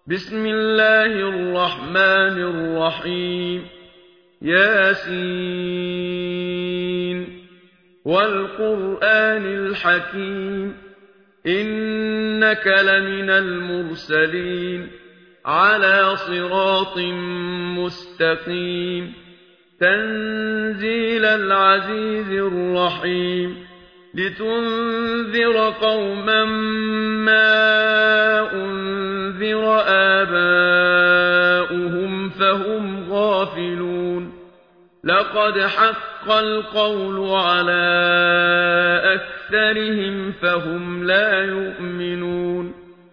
بسم الله الرحمن الرحيم ياسين والقرآن الحكيم إنك لمن المرسلين على صراط مستقيم تنزيل العزيز الرحيم لتنذر قوما ما أنذر آباؤهم فهم غافلون لقد حق القول على أكثرهم فهم لا يؤمنون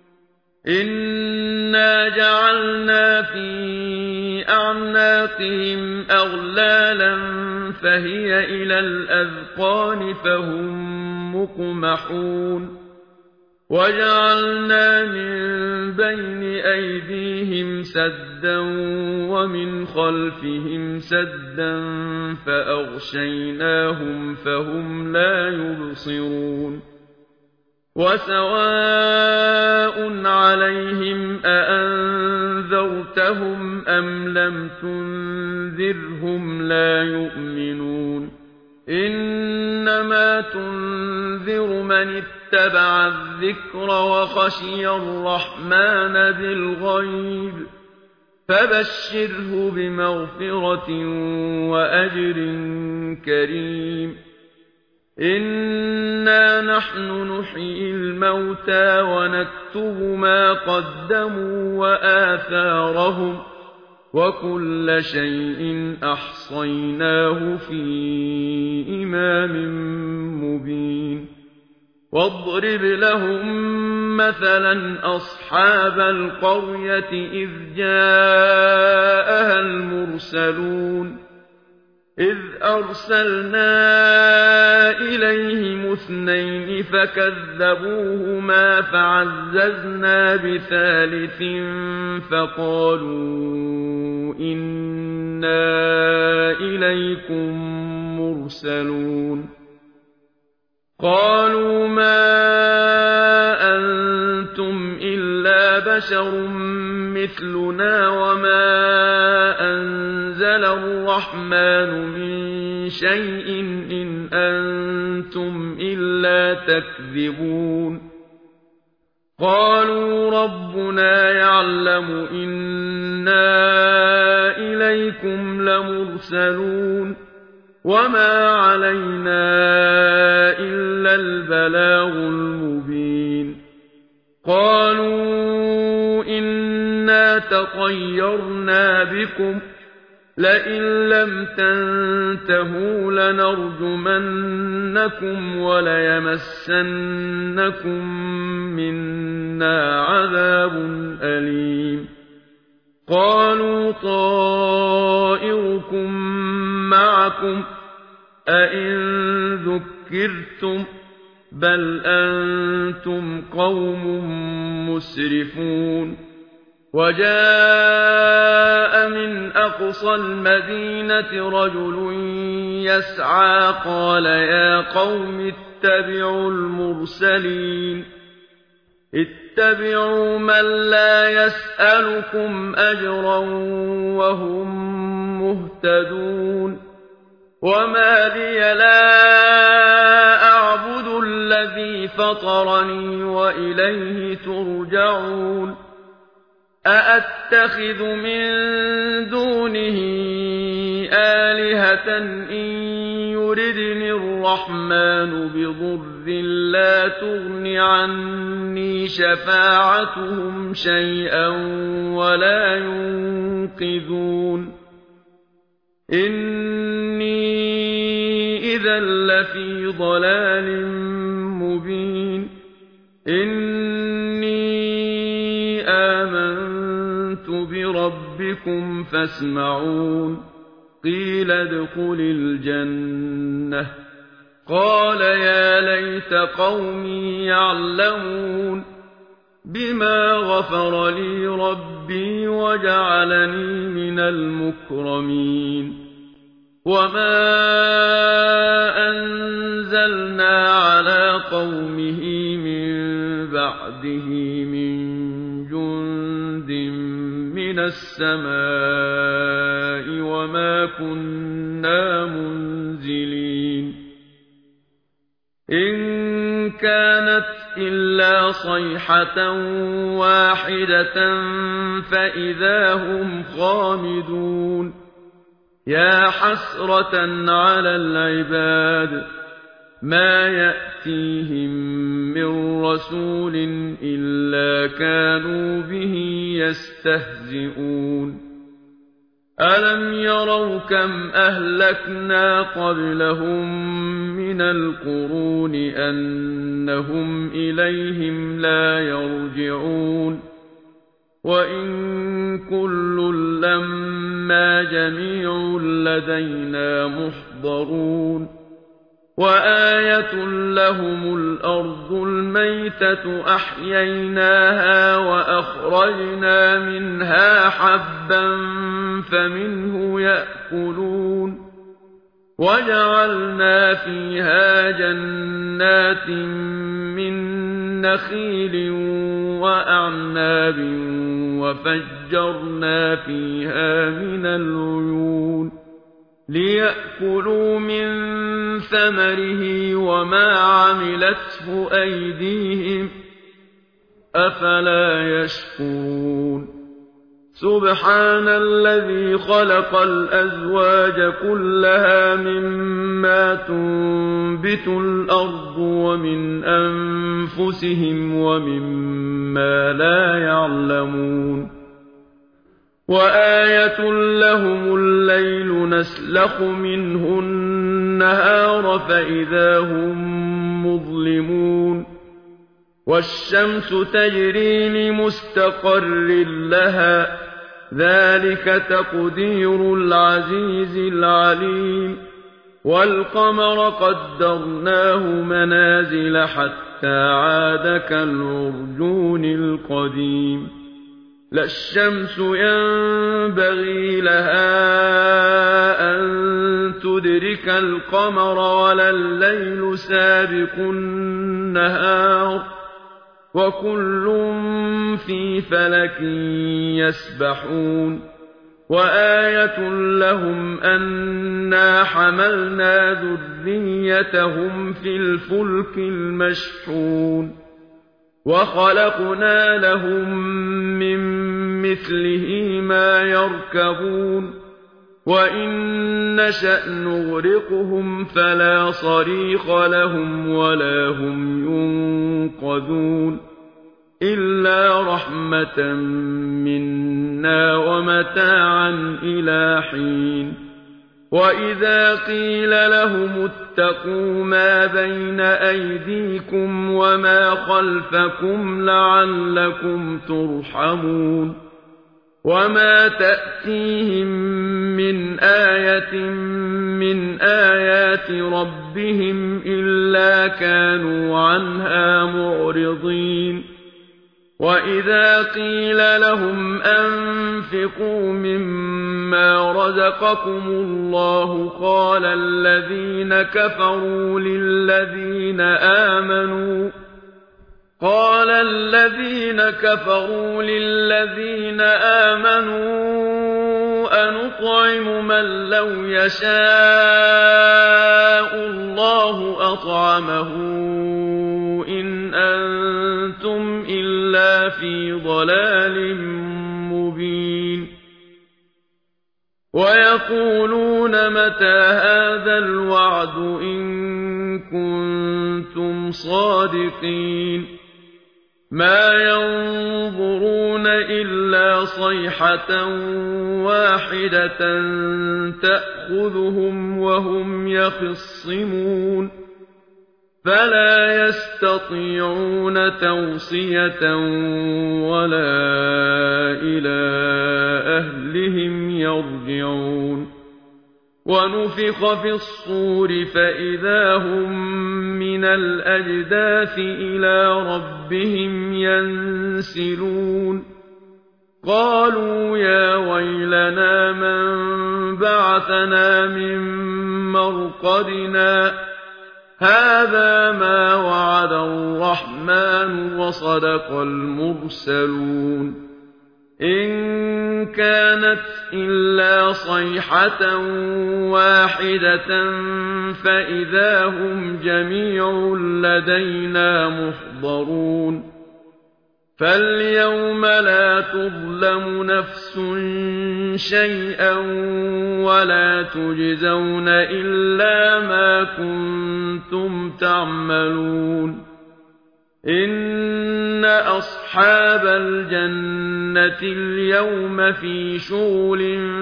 إنا جعلنا في أعناقهم أغلالا فهي إلى الأذقان فهم مقمحون وجعلنا من بين أيديهم سدا ومن خلفهم سدا فأغشيناهم فهم لا يبصرون وسواء عليهم أأنذرتهم أم لم تنذرهم لا يؤمنون إنما تنذر من اتبع الذكر وخشي الرحمن بالغيب فبشره بمغفرة وأجر كريم إنا نحن نحيي الموتى ونكتب ما قدموا وآثارهم وكل شيء أحصيناه في إمام مبين واضرب لهم مثلا أصحاب القرية إذ جاءها المرسلون إذ أرسلنا إليهم اثنين فكذبوهما فعززنا بثالث فقالوا إنا إليكم مرسلون قالوا ما أنتم إلا بشر مثلنا وما أنزل الرحمن من شيء إن أنتم إلا تكذبون قالوا ربنا يعلم إنا إليكم لمرسلون وما علينا إلا البلاغ المبين قالوا إنا تطيرنا بكم لئن لم تنتهوا لنرجمنكم وليمسنكم منا عذاب أليم قالوا طائركم معكم أئن ذكرتم بل أنتم قوم مسرفون وجاء من أقصى المدينة رجل يسعى قال يا قوم اتبعوا المرسلين اتبعوا من لا يسألكم أجرا وهم مهتدون وما لي لا أعبد الذي فطرني وإليه ترجعون أأتخذ من دونه آلهة إن يردني الرحمن بضر لا تغن عني شفاعتهم شيئا ولا ينقذون إني إذا لفي ضلال مبين إني آمنت بربكم فاسمعون قيل ادخل الجنة قال يا ليت قومي يعلمون بما غفر لي ربي وجعلني من المكرمين وما أنزلنا على قومه من بعده من جند من السماء وما كنا منزلين إن كانت إلا صيحة واحدة فإذا هم خامدون يا حسرة على العباد ما يأتيهم من رسول إلا كانوا به يستهزئون ألم يروا كم أهلكنا قبلهم من القرون أنهم إليهم لا يرجعون وإن كل لما جميع لدينا محضرون وآية لهم الأرض الميتة أحييناها وأخرجنا منها حبا فمنه يأكلون وجعلنا فيها جنات من نخيل وأعناب وفجرنا فيها من العيون ليأكلوا من ثمره وما عملته أيديهم أفلا يشكرون سبحان الذي خلق الأزواج كلها مما تنبت الأرض ومن أنفسهم ومما لا يعلمون وآية لهم الليل نسلخ منه النهار فإذا هم مظلمون والشمس تجري لمستقر لها ذلك تقدير العزيز العليم والقمر قدرناه منازل حتى عاد كالعرجون القديم لا الشمس ينبغي لها أن تدرك القمر ولا الليل سابق النهار وكل في فلك يسبحون وآية لهم أنا حملنا ذريتهم في الفلك المشحون وخلقنا لهم من مثله ما يركبون وإن نشأ نغرقهم فلا صريخ لهم ولا هم ينقذون إلا رحمة منا ومتاعا إلى حين وإذا قيل لهم اتقوا ما بين أيديكم وما خلفكم لعلكم ترحمون وما تأتيهم من آية من آيات ربهم إلا كانوا عنها معرضين وإذا قيل لهم أنفقوا مما رزقكم الله قال الذين كفروا للذين آمنوا أنطعم من لو يشاء الله أطعمه إن أنتم إلا في ضلال مبين ويقولون متى هذا الوعد إن كنتم صادقين ما ينظرون إلا صيحة واحدة تأخذهم وهم يخصمون فلا يستطيعون توصية ولا إلى أهلهم يرجعون ونفخ في الصور فإذا هم من الأجداث إلى ربهم ينسلون قالوا يا ويلنا من بعثنا من مرقدنا هذا ما وعد الرحمن وصدق المرسلون إن كانت إلا صيحة واحدة فإذا هم جميع لدينا محضرون فاليوم لا تظلم نفس شيئا ولا تجزون إلا ما كنتم تعملون إن أصحاب الجنة اليوم في شغل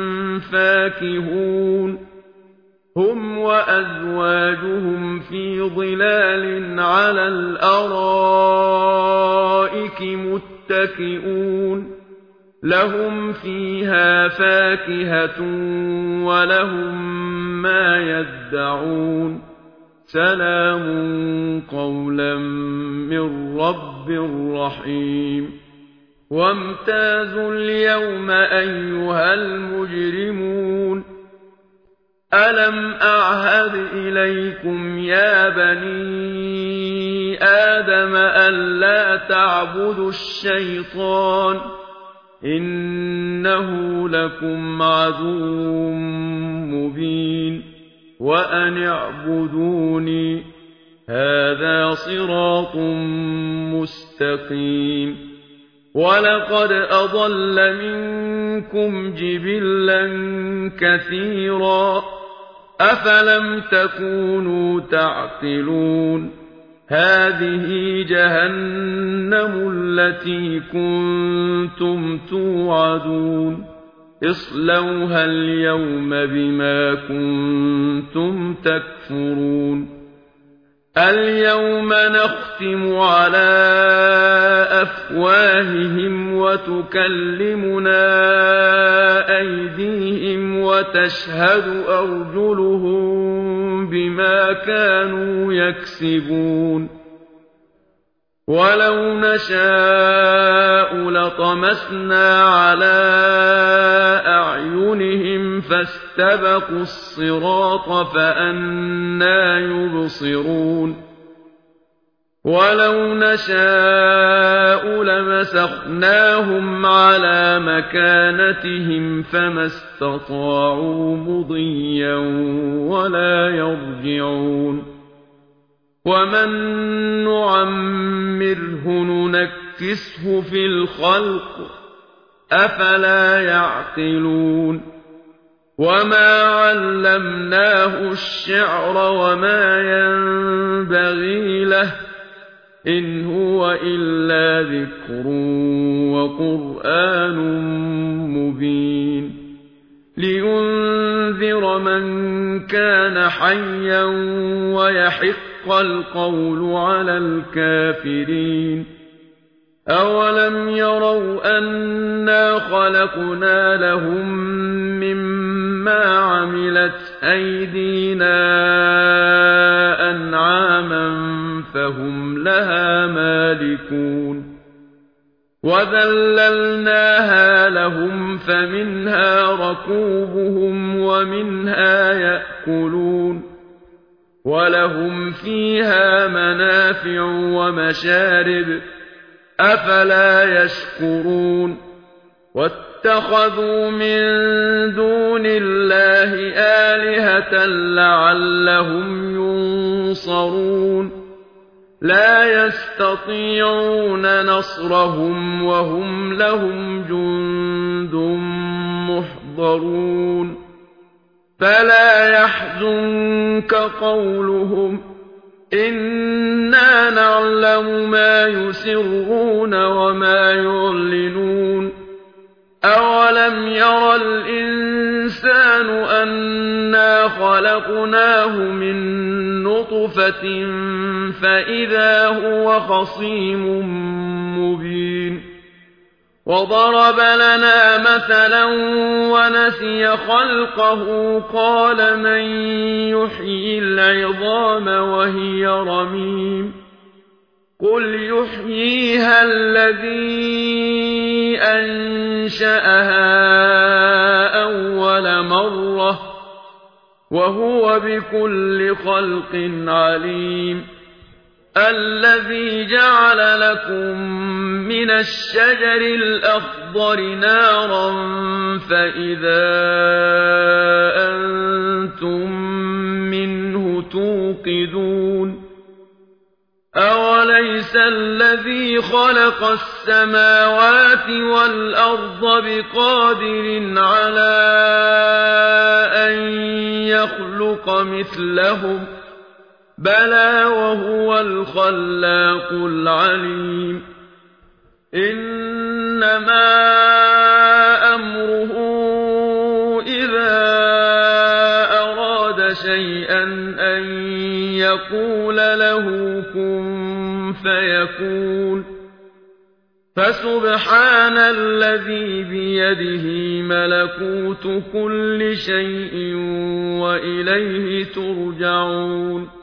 فاكهون هم وأزواجهم في ظلال على الأرائك متكئون لهم فيها فاكهة ولهم ما يدعون سلام قولا من رب رحيم وامتازوا اليوم أيها المجرمون ألم أعهد إليكم يا بني آدم ألا تعبدوا الشيطان إنه لكم عدو مبين وأن اعبدوني هذا صراط مستقيم ولقد أضل منكم جبلا كثيرا أفلم تكونوا تعقلون هذه جهنم التي كنتم توعدون اصلوها اليوم بما كنتم تكفرون اليوم نختم على أفواههم وتكلمنا أيديهم وتشهد أرجلهم بما كانوا يكسبون ولو نشاء لطمسنا على أعينهم فاستبقوا الصراط فأنى يبصرون ولو نشاء لمسخناهم على مكانتهم فما استطاعوا مضيا ولا يرجعون ومن نعمره ننكسه في الخلق أفلا يعقلون وما علمناه الشعر وما ينبغي له إن هو إلا ذكر وقرآن مبين لينذر من كان حيا ويحق القول على الكافرين أولم يروا أنا خلقنا لهم مما عملت أيدينا أنعاما فهم لها مالكون وذللناها لهم فمنها ركوبهم ومنها يأكلون ولهم فيها منافع ومشارب أفلا يشكرون واتخذوا من دون الله آلهة لعلهم ينصرون لا يستطيعون نصرهم وهم لهم جند محضرون فلا يحزنك قولهم إنا نعلم ما يسرون وما يعلنون أولم ير الإنسان أنا خلقناه من نطفة فإذا هو خصيم مبين وضرب لنا مثلا ونسي خلقه قال من يحيي العظام وهي رميم قل يحييها الذي أنشأها أول مرة وهو بكل خلق عليم الذي جعل لكم من الشجر الأخضر نارا فإذا أنتم منه توقدون أوليس الذي خلق السماوات والأرض بقادر على أن يخلق مثلهم بلى وهو الخلاق العليم إنما أمره إذا أراد شيئا أن يقول له كن فيكون فسبحان الذي بيده ملكوت كل شيء وإليه ترجعون